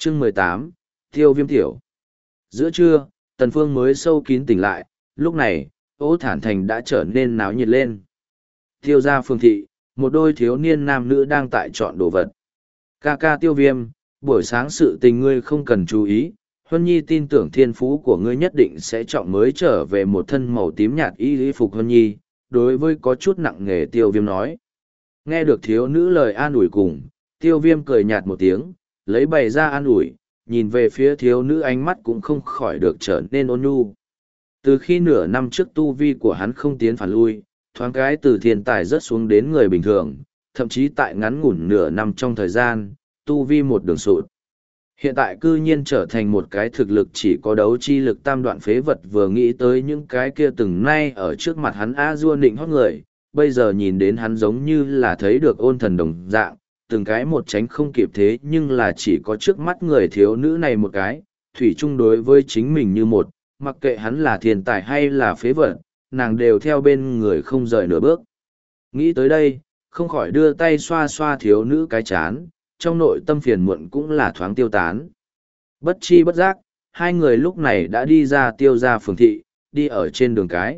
Chương 18, Tiêu Viêm tiểu. Giữa trưa, Tần Phương mới sâu kín tỉnh lại, lúc này, Ô Thản Thành đã trở nên náo nhiệt lên. Tiêu gia phường thị, một đôi thiếu niên nam nữ đang tại chọn đồ vật. Ca ca Tiêu Viêm, buổi sáng sự tình ngươi không cần chú ý, Huân Nhi tin tưởng thiên phú của ngươi nhất định sẽ chọn mới trở về một thân màu tím nhạt y phục Huân Nhi, đối với có chút nặng nề Tiêu Viêm nói. Nghe được thiếu nữ lời an ủi cùng, Tiêu Viêm cười nhạt một tiếng, lấy bày ra an ủi, nhìn về phía thiếu nữ ánh mắt cũng không khỏi được trở nên ôn nhu. Từ khi nửa năm trước tu vi của hắn không tiến phản lui, thoáng cái từ thiên tài rớt xuống đến người bình thường, thậm chí tại ngắn ngủn nửa năm trong thời gian, tu vi một đường sụt. Hiện tại cư nhiên trở thành một cái thực lực chỉ có đấu chi lực tam đoạn phế vật, vừa nghĩ tới những cái kia từng nay ở trước mặt hắn A-dua nịnh hót người, bây giờ nhìn đến hắn giống như là thấy được ôn thần đồng dạng, từng cái một tránh không kịp thế nhưng là chỉ có trước mắt người thiếu nữ này một cái, thủy chung đối với chính mình như một, mặc kệ hắn là thiên tài hay là phế vật, nàng đều theo bên người không rời nửa bước. Nghĩ tới đây, không khỏi đưa tay xoa xoa thiếu nữ cái chán, trong nội tâm phiền muộn cũng là thoáng tiêu tán. Bất chi bất giác, hai người lúc này đã đi ra Tiêu gia phường thị, đi ở trên đường cái.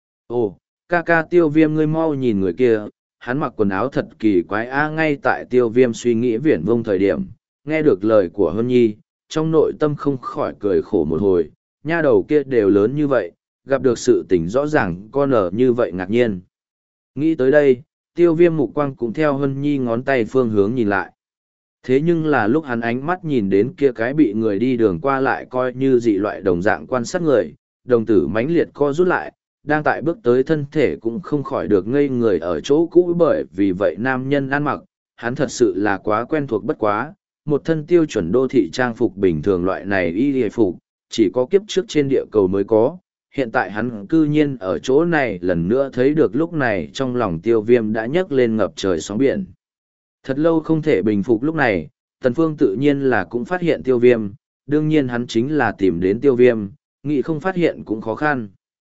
Ồ, ca ca Tiêu Viêm, ngươi mau nhìn người kia, hắn mặc quần áo thật kỳ quái a. Ngay tại Tiêu Viêm suy nghĩ viển vông thời điểm, nghe được lời của Hân Nhi, trong nội tâm không khỏi cười khổ một hồi, nha đầu kia đều lớn như vậy, gặp được sự tình rõ ràng con ở như vậy ngạc nhiên. Nghĩ tới đây, Tiêu Viêm mục quang cũng theo Hân Nhi ngón tay phương hướng nhìn lại. Thế nhưng là lúc hắn ánh mắt nhìn đến kia cái bị người đi đường qua lại coi như dị loại đồng dạng quan sát người, đồng tử mãnh liệt co rút lại, đang tại bước tới thân thể cũng không khỏi được ngây người ở chỗ cũ, bởi vì vậy nam nhân ăn mặc, hắn thật sự là quá quen thuộc bất quá, một thân tiêu chuẩn đô thị trang phục bình thường loại này y hề phục, chỉ có kiếp trước trên địa cầu mới có. Hiện tại hắn cư nhiên ở chỗ này lần nữa thấy được, lúc này trong lòng Tiêu Viêm đã nhấc lên ngập trời sóng biển. Thật lâu không thể bình phục lúc này, Tần Phương tự nhiên là cũng phát hiện Tiêu Viêm, đương nhiên hắn chính là tìm đến Tiêu Viêm, nghĩ không phát hiện cũng khó khăn.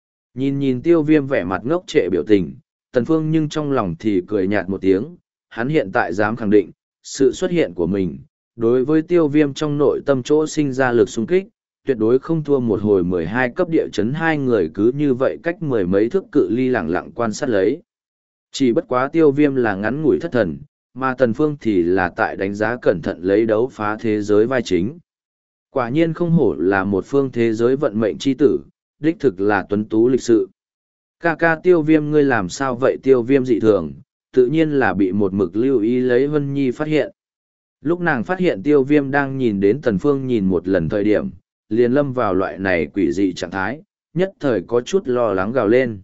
Nhìn Tiêu Viêm vẻ mặt ngốc trệ biểu tình, Tần Phương nhưng trong lòng thì cười nhạt một tiếng, hắn hiện tại dám khẳng định, sự xuất hiện của mình, đối với Tiêu Viêm trong nội tâm chỗ sinh ra lực xung kích, tuyệt đối không thua một hồi 12 cấp địa chấn. Hai người cứ như vậy cách mười mấy thước cự ly lặng lặng quan sát lấy. Chỉ bất quá Tiêu Viêm là ngắn ngủi thất thần, mà Tần Phương thì là tại đánh giá cẩn thận lấy đấu phá thế giới vai chính. Quả nhiên không hổ là một phương thế giới vận mệnh chi tử, đích thực là tuấn tú lịch sự. Ca ca Tiêu Viêm, ngươi làm sao vậy? Tiêu Viêm dị thường, tự nhiên là bị một mực lưu ý lấy Vân Nhi phát hiện. Lúc nàng phát hiện Tiêu Viêm đang nhìn đến Tần Phương nhìn một lần thời điểm, liền lâm vào loại này quỷ dị trạng thái, nhất thời có chút lo lắng gào lên.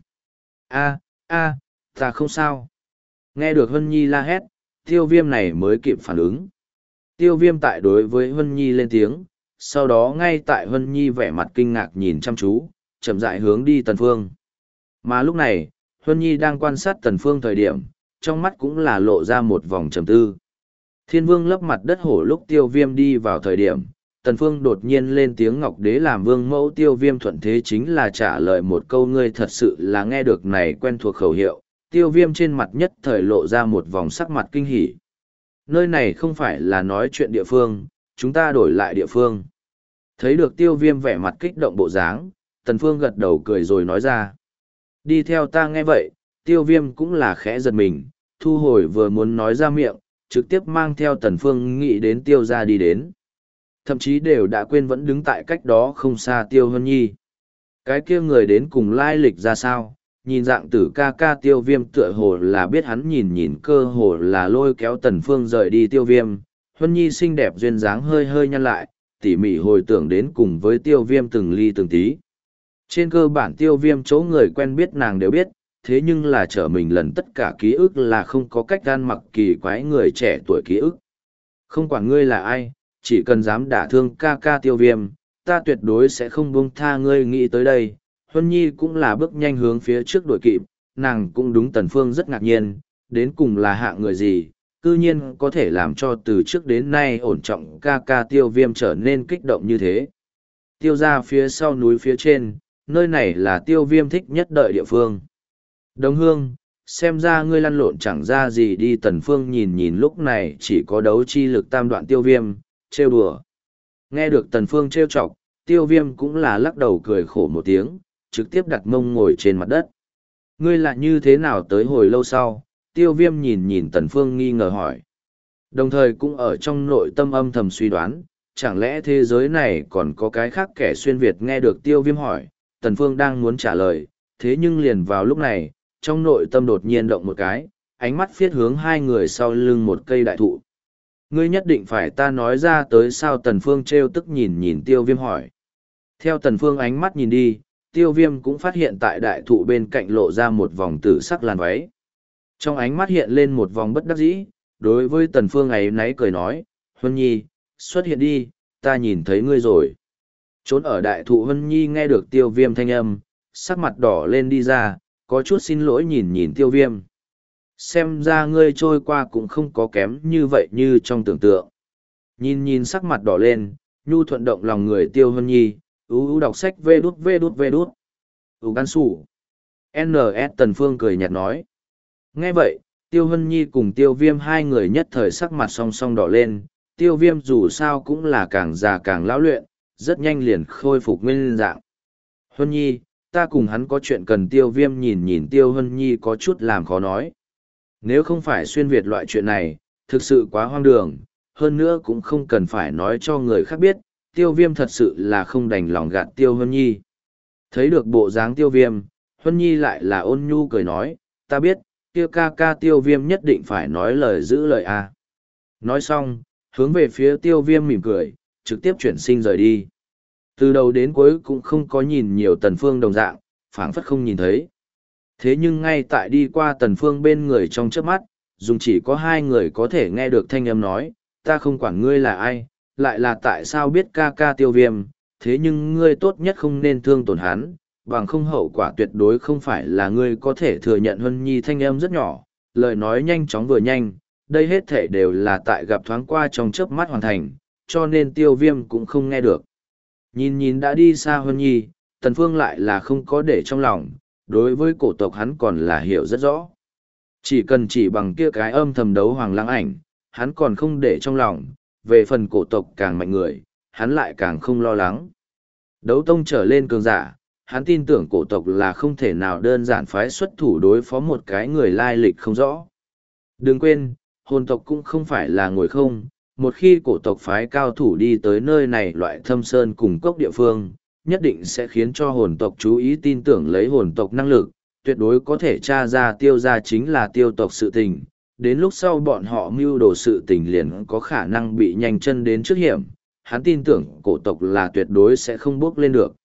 Ta không sao. Nghe được Vân Nhi la hét, Tiêu Viêm này mới kịp phản ứng. Tiêu Viêm tại đối với Vân Nhi lên tiếng, sau đó ngay tại Vân Nhi vẻ mặt kinh ngạc nhìn chăm chú, chậm rãi hướng đi Tần Phương. Mà lúc này, Vân Nhi đang quan sát Tần Phương thời điểm, trong mắt cũng là lộ ra một vòng trầm tư. Thiên Vương lấp mặt đất hổ, lúc Tiêu Viêm đi vào thời điểm, Tần Phương đột nhiên lên tiếng Ngọc Đế làm vương mẫu. Tiêu Viêm thuận thế chính là trả lời một câu, ngươi thật sự là nghe được này quen thuộc khẩu hiệu. Tiêu Viêm trên mặt nhất thời lộ ra một vòng sắc mặt kinh hỉ. Nơi này không phải là nói chuyện địa phương, chúng ta đổi lại địa phương. Thấy được Tiêu Viêm vẻ mặt kích động bộ dáng, Tần Phương gật đầu cười rồi nói ra. Đi theo ta. Nghe vậy, Tiêu Viêm cũng là khẽ giật mình, thu hồi vừa muốn nói ra miệng, trực tiếp mang theo Tần Phương nghĩ đến Tiêu gia đi đến. Thậm chí đều đã quên vẫn đứng tại cách đó không xa Tiêu Hân Nhi. Cái kia người đến cùng lai lịch ra sao? Nhìn dạng tử ca ca Tiêu Viêm tựa hồ là biết hắn, nhìn cơ hồ là lôi kéo Tần Phương rời đi. Tiêu Viêm, Huân Nhi xinh đẹp duyên dáng hơi hơi nhăn lại, tỉ mỉ hồi tưởng đến cùng với Tiêu Viêm từng ly từng tí. Trên cơ bản Tiêu Viêm chỗ người quen biết nàng đều biết, thế nhưng là trở mình lần tất cả ký ức là không có cách gan mặc kỳ quái người trẻ tuổi ký ức. Không quản ngươi là ai, chỉ cần dám đả thương ca ca Tiêu Viêm, ta tuyệt đối sẽ không buông tha ngươi. Nghĩ tới đây, Huân Nhi cũng là bước nhanh hướng phía trước đuổi kịp, nàng cũng đúng Tần Phương rất ngạc nhiên, đến cùng là hạng người gì, cư nhiên có thể làm cho từ trước đến nay ổn trọng ca ca Tiêu Viêm trở nên kích động như thế. Tiêu gia phía sau núi phía trên, nơi này là Tiêu Viêm thích nhất đợi địa phương. Đồng hương, xem ra ngươi lăn lộn chẳng ra gì đi. Tần Phương nhìn lúc này chỉ có đấu chi lực tam đoạn Tiêu Viêm, trêu đùa. Nghe được Tần Phương trêu chọc, Tiêu Viêm cũng là lắc đầu cười khổ một tiếng, trực tiếp đặt mông ngồi trên mặt đất. Ngươi là như thế nào tới hồi lâu sau? Tiêu Viêm nhìn nhìn Tần Phương nghi ngờ hỏi. Đồng thời cũng ở trong nội tâm âm thầm suy đoán, chẳng lẽ thế giới này còn có cái khác kẻ xuyên Việt. Nghe được Tiêu Viêm hỏi, Tần Phương đang muốn trả lời, thế nhưng liền vào lúc này, trong nội tâm đột nhiên động một cái, ánh mắt phiết hướng hai người sau lưng một cây đại thụ. Ngươi nhất định phải ta nói ra tới sao? Tần Phương trêu tức nhìn nhìn Tiêu Viêm hỏi. Theo Tần Phương ánh mắt nhìn đi, Tiêu Viêm cũng phát hiện tại đại thụ bên cạnh lộ ra một vòng tử sắc làn váy. Trong ánh mắt hiện lên một vòng bất đắc dĩ, đối với Tần Phương ấy nấy cười nói, Huân Nhi, xuất hiện đi, ta nhìn thấy ngươi rồi. Trốn ở đại thụ Huân Nhi nghe được Tiêu Viêm thanh âm, sắc mặt đỏ lên đi ra, có chút xin lỗi nhìn nhìn Tiêu Viêm. Xem ra ngươi trôi qua cũng không có kém như vậy như trong tưởng tượng. Nhìn nhìn sắc mặt đỏ lên, nhu thuận động lòng người Tiêu Huân Nhi, đọc sách vê đút. Gan sủ. NS Tần Phương cười nhạt nói. Nghe vậy, Tiêu Huân Nhi cùng Tiêu Viêm hai người nhất thời sắc mặt song song đỏ lên. Tiêu Viêm dù sao cũng là càng già càng lão luyện, rất nhanh liền khôi phục nguyên dạng. Huân Nhi, ta cùng hắn có chuyện cần. Tiêu Viêm nhìn nhìn Tiêu Huân Nhi có chút làm khó nói. Nếu không phải xuyên Việt loại chuyện này, thực sự quá hoang đường, hơn nữa cũng không cần phải nói cho người khác biết, Tiêu Viêm thật sự là không đành lòng gạt Tiêu Huân Nhi. Thấy được bộ dáng Tiêu Viêm, Huân Nhi lại là ôn nhu cười nói, ta biết, kia ca ca Tiêu Viêm nhất định phải nói lời giữ lời a. Nói xong, hướng về phía Tiêu Viêm mỉm cười, trực tiếp chuyển sinh rời đi. Từ đầu đến cuối cũng không có nhìn nhiều Tần Phương đồng dạng, phảng phất không nhìn thấy. Thế nhưng ngay tại đi qua Tần Phương bên người trong chớp mắt, dùng chỉ có hai người có thể nghe được thanh âm nói, ta không quản ngươi là ai, lại là tại sao biết ca ca Tiêu Viêm, thế nhưng ngươi tốt nhất không nên thương tổn hắn, bằng không hậu quả tuyệt đối không phải là ngươi có thể thừa nhận. Huân Nhi thanh âm rất nhỏ, lời nói nhanh chóng vừa nhanh, đây hết thể đều là tại gặp thoáng qua trong chớp mắt hoàn thành, cho nên Tiêu Viêm cũng không nghe được. Nhìn nhìn đã đi xa Huân Nhi, Tần Phương lại là không có để trong lòng, đối với cổ tộc hắn còn là hiểu rất rõ. Chỉ cần chỉ bằng kia cái âm thầm đấu hoàng lăng ảnh, hắn còn không để trong lòng, về phần cổ tộc càng mạnh người, hắn lại càng không lo lắng. Đấu tông trở lên cường giả, hắn tin tưởng cổ tộc là không thể nào đơn giản phái xuất thủ đối phó một cái người lai lịch không rõ. Đừng quên, hồn tộc cũng không phải là ngồi không, một khi cổ tộc phái cao thủ đi tới nơi này loại thâm sơn cùng cốc địa phương, nhất định sẽ khiến cho hồn tộc chú ý, tin tưởng lấy hồn tộc năng lực, tuyệt đối có thể tra ra Tiêu gia chính là Tiêu tộc sự tình. Đến lúc sau bọn họ mưu đồ sự tình liền có khả năng bị nhanh chân đến trước hiểm, hắn tin tưởng cổ tộc là tuyệt đối sẽ không bước lên được.